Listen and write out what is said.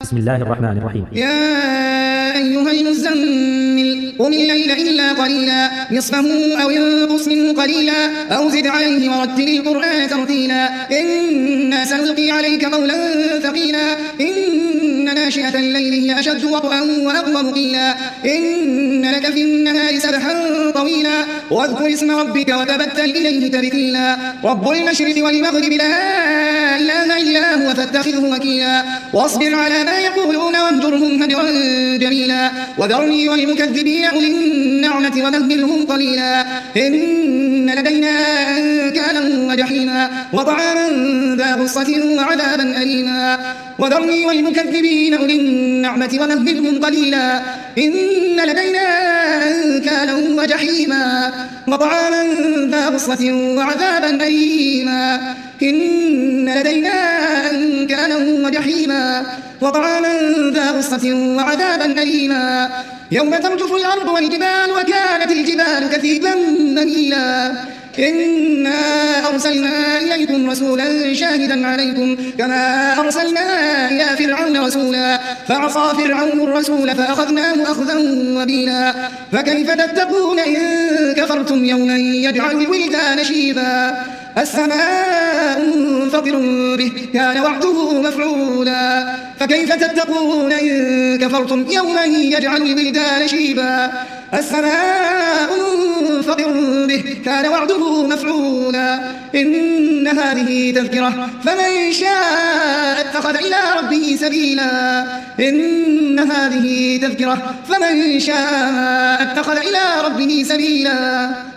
بسم الله الرحمن الرحيم. يا أيها المزمل قم الليل إلا قليلا نصفه أو ينقص منه قليلا أو زد عليه ورتل القرآن ترتيلا إنا سنلقي عليك قولا ثقيلا إن ناشئة الليل هي أشد وطئا وأقوم قيلا إن لك في النهار سبحا طويلا واذكر اسم ربك وتبتل إليه تبتيلا رب المشرق والمغرب لا إله إلا هو فاتخذه وكيلا واصبر على ما يقولون واهجرهم هجرا جميلا وذرني والمكذبين أولي النعمة ومهلهم قليلا إن لدينا أنكالا وجحيما وطعاما ذا غصة وعذابا أليما وذرني والمكذبين أولي النعمة ومهلهم قليلا إن لدينا أنكالا وجحيما وطعاما ذا غصة وعذابا أليما إن لدينا أنكالا وجحيما وطعاما ذا غصة وعذابا أليما يوم ترجف الأرض والجبال وكانت الجبال كثيبا مهيلا إنا أرسلنا إليكم رسولا شاهدا عليكم كما أرسلنا إلى فرعون رسولا فعصى فرعون الرسول فأخذناه أخذا وبيلا فكيف تتقون إن كفرتم يوما يجعل الولدان شيبا السماء منفطر به كان وعده مفعولا فكيف تتقون إن كفرتم يوما يجعل الولدان شيبا السماء منفطر به كان وعده مفعولا إن هذه تذكرة فمن شاء اتخذ إلى ربه سبيلا إن هذه تذكرة فمن شاء اتخذ إلى ربه سبيلا